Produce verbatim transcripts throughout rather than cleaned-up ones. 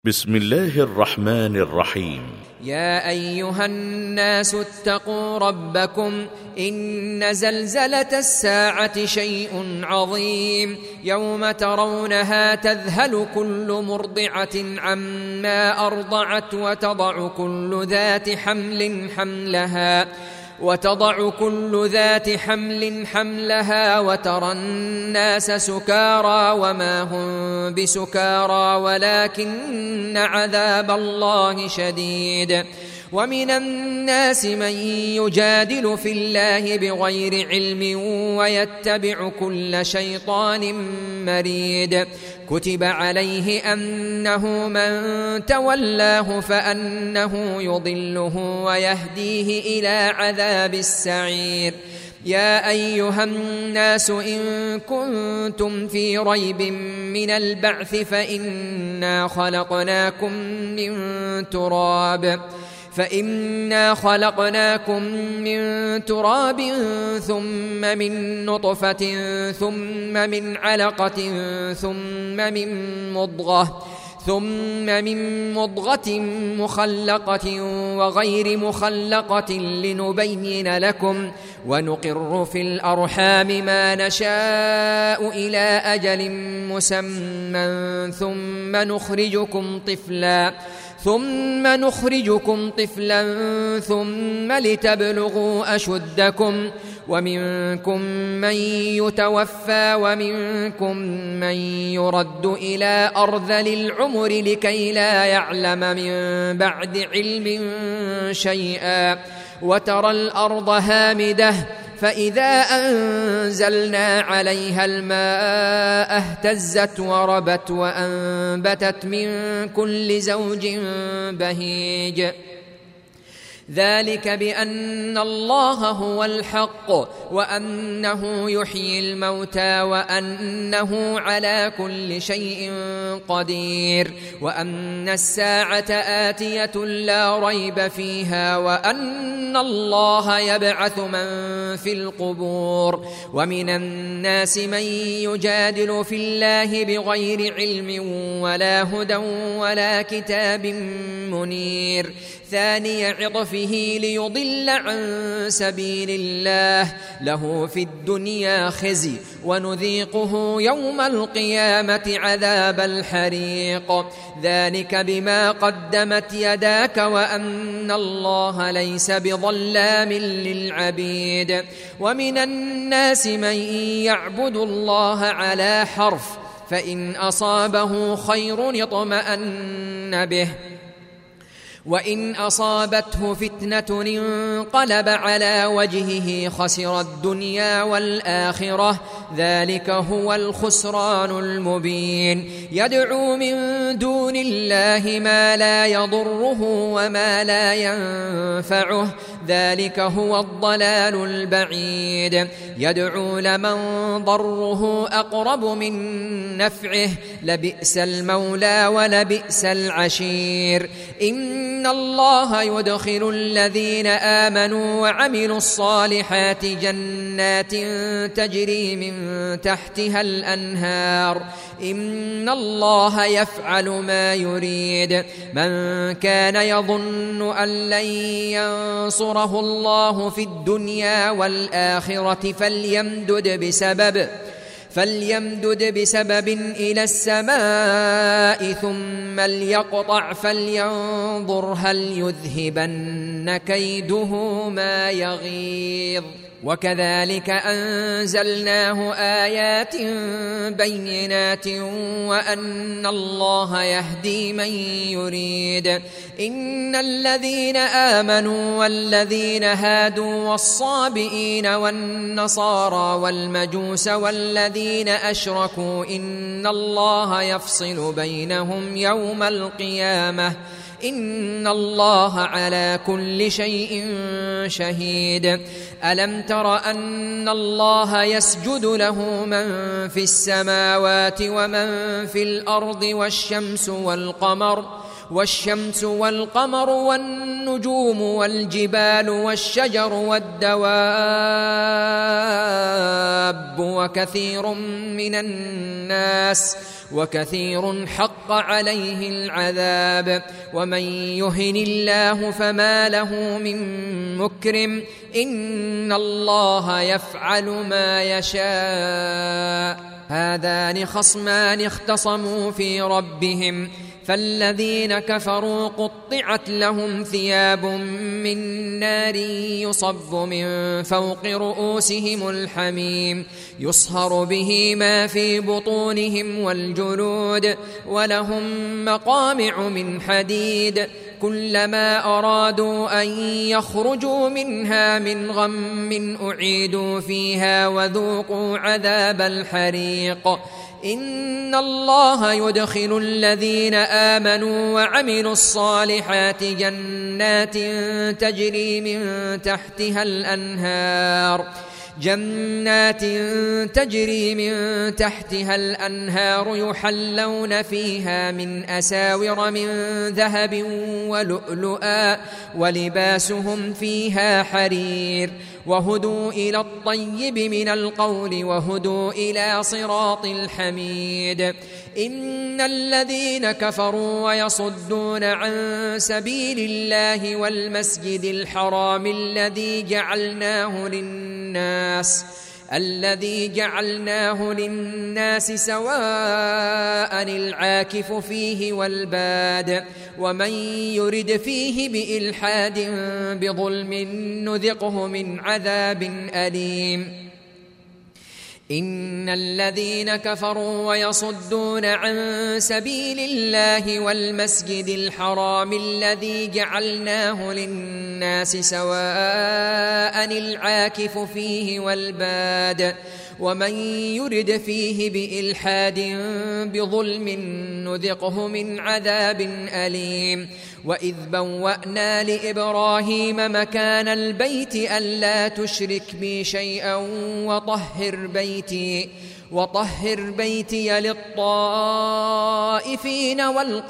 بسم الله الرحمن الرحيم. يا أيها الناس اتقوا ربكم إن زلزلة الساعة شيء عظيم يوم ترونها تذهل كل مرضعة عما أرضعت وتضع كل ذات حمل حملها وتضع كل ذات حمل حملها وترى الناس سكارى وما هم بسكارى ولكن عذاب الله شديد. ومن الناس من يجادل في الله بغير علم ويتبع كل شيطان مريد. كتب عليه أنه من تولاه فأنه يضله ويهديه إلى عذاب السعير. يا أيها الناس إن كنتم في ريب من البعث فإنا خلقناكم من تراب فإنا خلقناكم من تراب ثم من نطفة ثم من علقة ثم من مضغة ثم من مضغة مخلقة وغير مخلقة لنبين لكم ونقر في الأرحام ما نشاء إلى أجل مسمى ثم نخرجكم طفلا ثم نخرجكم طفلا ثم لتبلغوا أشدكم ومنكم من يتوفى ومنكم من يرد إلى أرذل العمر لكي لا يعلم من بعد علم شيئا. وترى الأرض هامدة فإذا أنزلنا عليها الماء اهتزت وربت وأنبتت من كل زوج بهيج. ذلك بأن الله هو الحق وأنه يحيي الموتى وأنه على كل شيء قدير وأن الساعة آتية لا ريب فيها وأن الله يبعث من في القبور. ومن الناس من يجادل في الله بغير علم ولا هدى ولا كتاب منير. ثاني عطفه ليضل عن سبيل الله له في الدنيا خزي ونذيقه يوم القيامة عذاب الحريق. ذلك بما قدمت يداك وأن الله ليس بظلام للعبيد. ومن الناس من يعبد الله على حرف فإن أصابه خير اطمأن به وإن أصابته فتنة انقلب على وجهه خسر الدنيا والآخرة ذلك هو الخسران المبين. يدعو من دون الله ما لا يضره وما لا ينفعه ذلك هو الضلال البعيد. يدعو لمن ضره أقرب من نفعه لبئس المولى ولبئس العشير. إن الله يدخل الذين آمنوا وعملوا الصالحات جنات تجري من تحتها الأنهار إن الله يفعل ما يريد. من كان يظن أن لن ينصره الله في الدنيا والآخرة فليمدد بسبب فليمدد بسبب إلى السماء ثم ليقطع فلينظر هل يذهبن كيده ما يغيظ. وكذلك أنزلناه آيات بينات وأن الله يهدي من يريد. إن الذين آمنوا والذين هادوا والصابئين والنصارى والمجوس والذين أشركوا إن الله يفصل بينهم يوم القيامة إن الله على كل شيء شهيد. ألم تر أن الله يسجد له من في السماوات ومن في الأرض والشمس والقمر والشمس والقمر والنجوم والجبال والشجر والدواب وكثير من الناس وكثير حق عليه العذاب ومن يهن الله فما له من مكرم إن الله يفعل ما يشاء هذان خصمان اختصموا في ربهم فالذين كفروا قطعت لهم ثياب من نار يصب من فوق رؤوسهم الحميم يصهر به ما في بطونهم والجلود ولهم مقامع من حديد كلما أرادوا أن يخرجوا منها من غم أعيدوا فيها وذوقوا عذاب الحريق إن الله يدخل الذين آمنوا وعملوا الصالحات جنات تجري من تحتها الأنهار جنات تجري من تحتها الأنهار يحلون فيها من أساور من ذهب ولؤلؤا ولباسهم فيها حرير وهدوا إلى الطيب من القول وهدوا إلى صراط الحميد إن الذين كفروا ويصدون عن سبيل الله والمسجد الحرام الذي جعلناه للناس الذي جعلناه للناس سواء العاكف فيه والباد ومن يرد فيه بإلحاد بظلم نذقه من عذاب أليم إن الذين كفروا ويصدون عن سبيل الله والمسجد الحرام الذي جعلناه للناس سواء العاكف فيه والباد ومن يرد فيه بإلحاد بظلم نذقه من عذاب أليم وإذ بوأنا لإبراهيم مكان البيت ألا تشرك بي شيئا وطهر بيتي وطهر بيتي للطائفين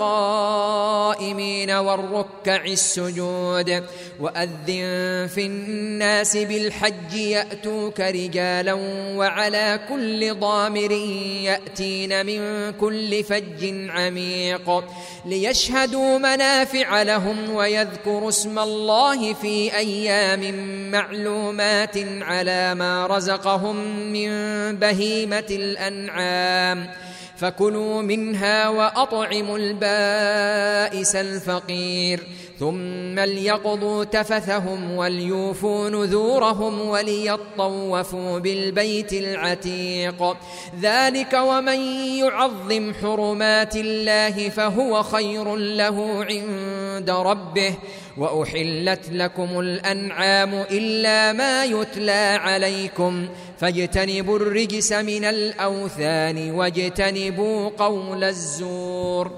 والقائمين والركع السجود وأذن في الناس بالحج يأتوك رجالا وعلى كل ضامر يأتين من كل فج عميق ليشهدوا منافع لهم ويذكروا اسم الله في أيام معلومات على ما رزقهم من بهيمة الأنعام فكلوا منها وأطعموا البائس الفقير ثم ليقضوا تفثهم وليوفوا نذورهم وليطوفوا بالبيت العتيق ذلك ومن يعظم حرمات الله فهو خير له عند ربه وأحلت لكم الأنعام إلا ما يتلى عليكم فاجتنبوا الرجس من الأوثان واجتنبوا قول الزور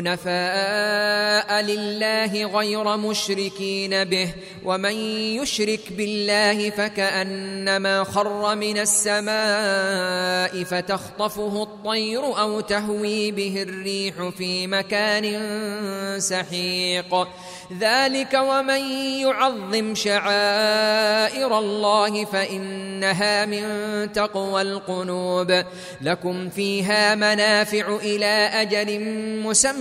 حنفاء لله غير مشركين به ومن يشرك بالله فكأنما خر من السماء فتخطفه الطير أو تهوي به الريح في مكان سحيق ذلك ومن يعظم شعائر الله فإنها من تقوى القلوب لكم فيها منافع إلى أجل مسمى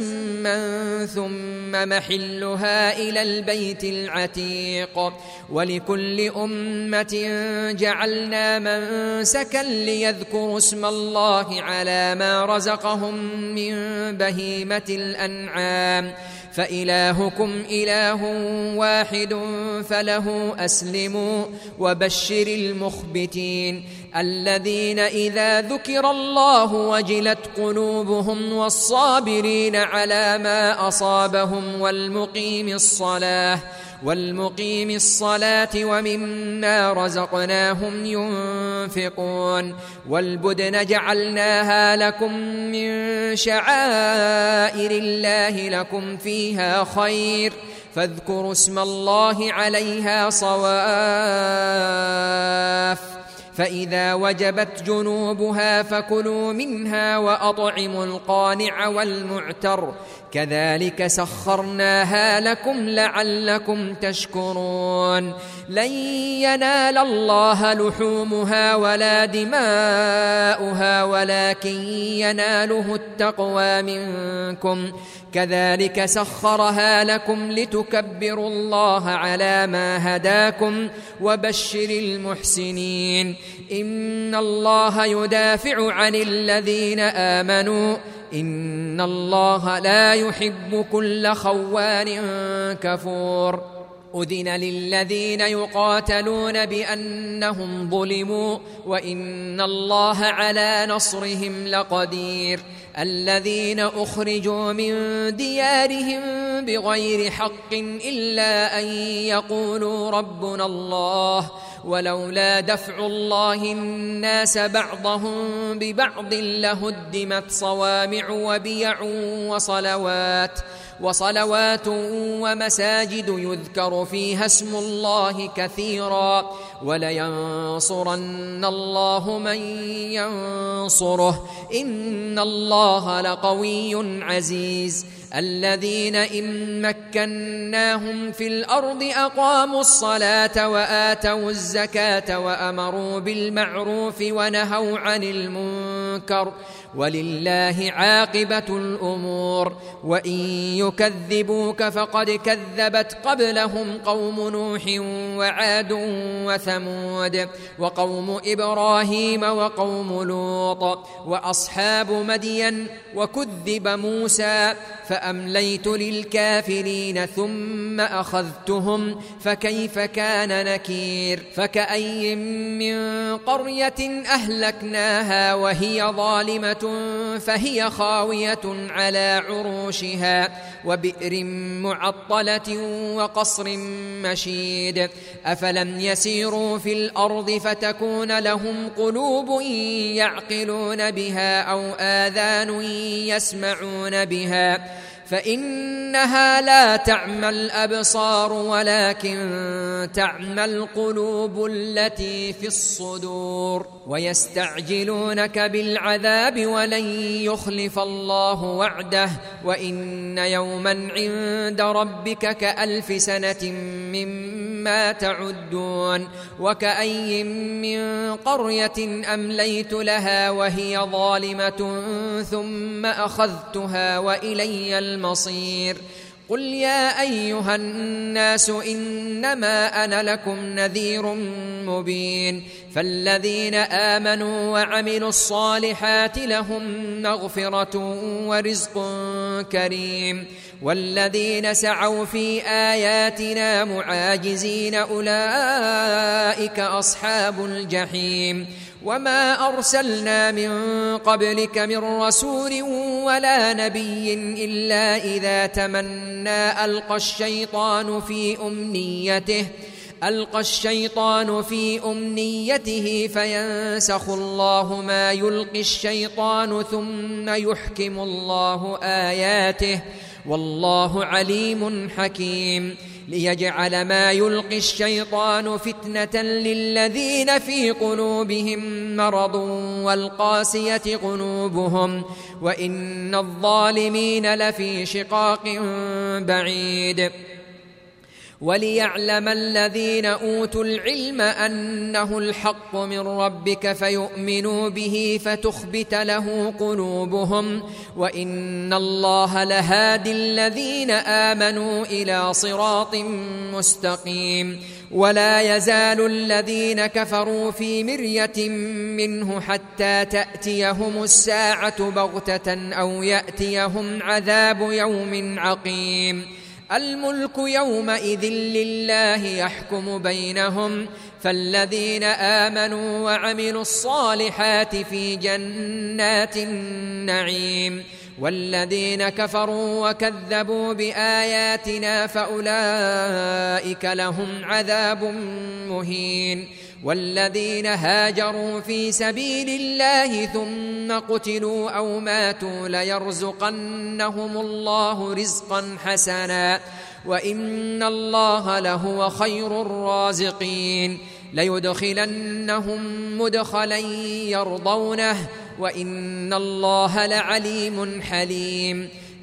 ثم محلها إلى البيت العتيق ولكل أمة جعلنا منسكا ليذكروا اسم الله على ما رزقهم من بهيمة الأنعام فإلهكم إله واحد فله أسلموا وبشر المخبتين الذين إذا ذكر الله وجلت قلوبهم والصابرين على ما أصابهم والمقيم الصلاة والمقيم الصلاة ومما رزقناهم ينفقون والبدن جعلناها لكم من شعائر الله لكم فيها خير فاذكروا اسم الله عليها صواف فإذا وجبت جنوبها فكلوا منها وأطعموا القانع والمعتر كذلك سخرناها لكم لعلكم تشكرون لن ينال الله لحومها ولا دماؤها ولكن يناله التقوى منكم كذلك سخرها لكم لتكبروا الله على ما هداكم وبشر المحسنين إن الله يدافع عن الذين آمنوا إن الله لا يحب كل خوان كفور أذن للذين يقاتلون بأنهم ظلموا وإن الله على نصرهم لقدير الذين أخرجوا من ديارهم بغير حق إلا أن يقولوا ربنا الله ولولا دفع الله الناس بعضهم ببعض لهدمت صوامع وبيع وصلوات وصلوات ومساجد يذكر فيها اسم الله كثيرا ولينصرن الله من ينصره إن الله لقوي عزيز الذين إن مكناهم في الأرض أقاموا الصلاة وآتوا الزكاة وأمروا بالمعروف ونهوا عن المنكر ولله عاقبة الأمور وإن يكذبوك فقد كذبت قبلهم قوم نوح وعاد وثمود وقوم إبراهيم وقوم لوط وأصحاب مدين وكذب موسى فأمليت للكافرين ثم أخذتهم فكيف كان نكير فكأي من قرية أهلكناها وهي ظالمة فهي خاوية على عروشها وبئر معطلة وقصر مشيد أفلم يسيروا في الأرض فتكون لهم قلوب يعقلون بها أو آذان يسمعون بها فإنها لا تعمى الأبصار ولكن تعمى القلوب التي في الصدور ويستعجلونك بالعذاب ولن يخلف الله وعده وإن يوما عند ربك كألف سنة مما تعدون وكأي من قرية أمليت لها وهي ظالمة ثم أخذتها وإلي المصير قل يا أيها الناس إنما أنا لكم نذير مبين فالذين آمنوا وعملوا الصالحات لهم مغفرة ورزق كريم والذين سعوا في آياتنا معاجزين أولئك أصحاب الجحيم وما أرسلنا من قبلك من رسول ولا نبي إلا إذا تمنى ألقى الشيطان في أمنيته ألقى الشيطان في أمنيته فينسخ الله ما يلقي الشيطان ثم يحكم الله آياته والله عليم حكيم ليجعل ما يلقي الشيطان فتنة للذين في قلوبهم مرض والقاسية قلوبهم وإن الظالمين لفي شقاق بعيد وليعلم الذين أوتوا العلم أنه الحق من ربك فيؤمنوا به فتخبت له قلوبهم وإن الله لهادي الذين آمنوا إلى صراط مستقيم ولا يزال الذين كفروا في مرية منه حتى تأتيهم الساعة بغتة أو يأتيهم عذاب يوم عقيم الملك يومئذ لله يحكم بينهم فالذين آمنوا وعملوا الصالحات في جنات النعيم والذين كفروا وكذبوا بآياتنا فأولئك لهم عذاب مهين والذين هاجروا في سبيل الله ثم قتلوا أو ماتوا ليرزقنهم الله رزقا حسنا وإن الله لهو خير الرازقين ليدخلنهم مدخلا يرضونه وإن الله لعليم حليم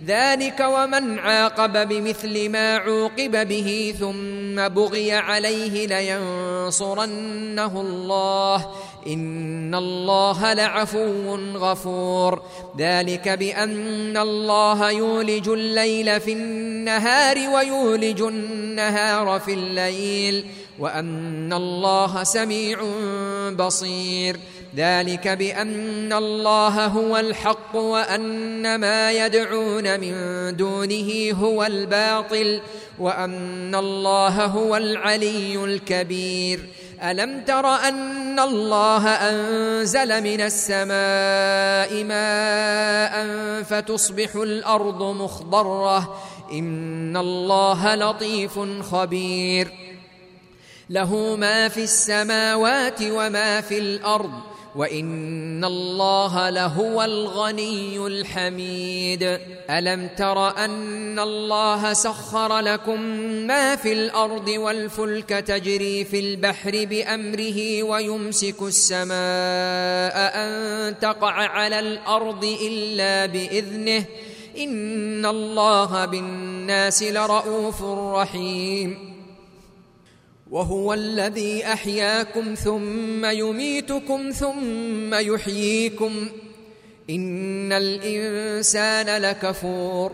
ذلك ومن عاقب بمثل ما عوقب به ثم بغي عليه لينصرنه الله إن الله لعفو غفور ذلك بأن الله يولج الليل في النهار ويولج النهار في الليل وأن الله سميع بصير ذلك بأن الله هو الحق وأن ما يدعون من دونه هو الباطل وأن الله هو العلي الكبير ألم تر أن الله أنزل من السماء ماء فتصبح الأرض مخضرة إن الله لطيف خبير له ما في السماوات وما في الأرض وإن الله لهو الغني الحميد ألم تر أن الله سخر لكم ما في الأرض والفلك تجري في البحر بأمره ويمسك السماء أن تقع على الأرض إلا بإذنه إن الله بالناس لرؤوف رحيم وهو الذي أحياكم ثم يميتكم ثم يحييكم إن الإنسان لكفور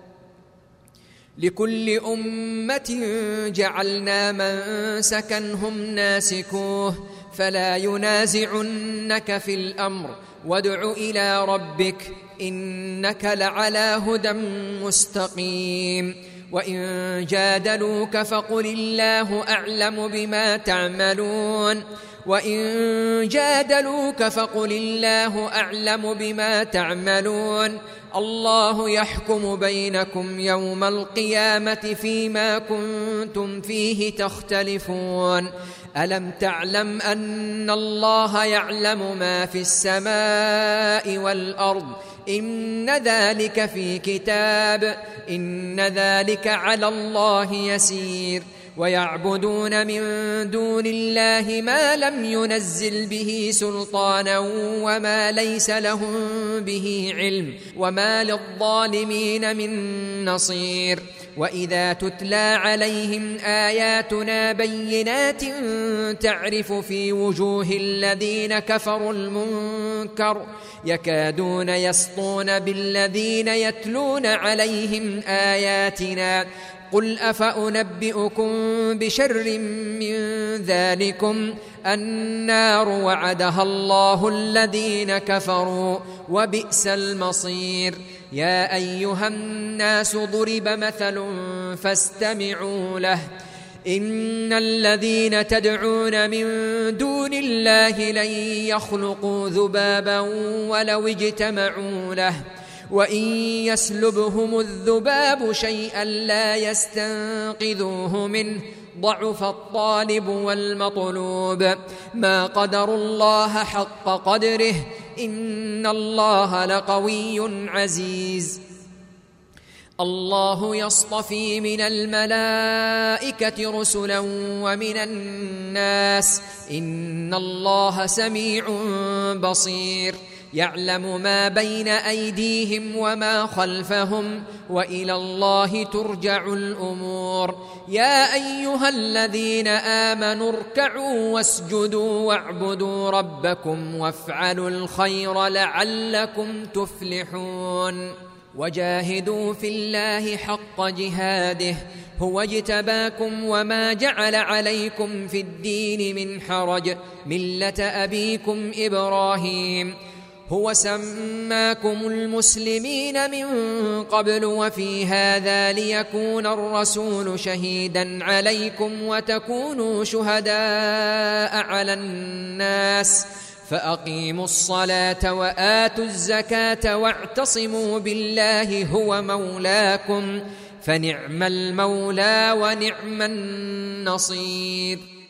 لكل أمة جعلنا منسكا هم ناسكوه فلا ينازعنك في الأمر وادع إلى ربك إنك لعلى هدى مستقيم وإن جادلوك فقل الله أعلم بما تعملون وإن جادلوك فقل الله أعلم بما تعملون الله يحكم بينكم يوم القيامة فيما كنتم فيه تختلفون ألم تعلم أن الله يعلم ما في السماء والأرض إن ذلك في كتاب إن ذلك على الله يسير ويعبدون من دون الله ما لم ينزل به سلطانا وما ليس لهم به علم وما للظالمين من نصير وإذا تتلى عليهم آياتنا بينات تعرف في وجوه الذين كفروا المنكر يكادون يسطون بالذين يتلون عليهم آياتنا قل أفأنبئكم بشر من ذلكم النار وعدها الله الذين كفروا وبئس المصير يا أيها الناس ضرب مثل فاستمعوا له إن الذين تدعون من دون الله لن يخلقوا ذبابا ولو اجتمعوا له وإن يسلبهم الذباب شيئا لا يستنقذوه منه ضعف الطالب والمطلوب ما قدروا الله حق قدره إن الله لقوي عزيز الله يصطفي من الملائكة رسلا ومن الناس إن الله سميع بصير يعلم ما بين أيديهم وما خلفهم وإلى الله ترجع الأمور يا أيها الذين آمنوا اركعوا واسجدوا واعبدوا ربكم وافعلوا الخير لعلكم تفلحون وجاهدوا في الله حق جهاده هو اجتباكم وما جعل عليكم في الدين من حرج ملة أبيكم إبراهيم هو سماكم المسلمين من قبل وفي هذا ليكون الرسول شهيدا عليكم وتكونوا شهداء على الناس فأقيموا الصلاة وآتوا الزكاة واعتصموا بالله هو مولاكم فنعم المولى ونعم النصير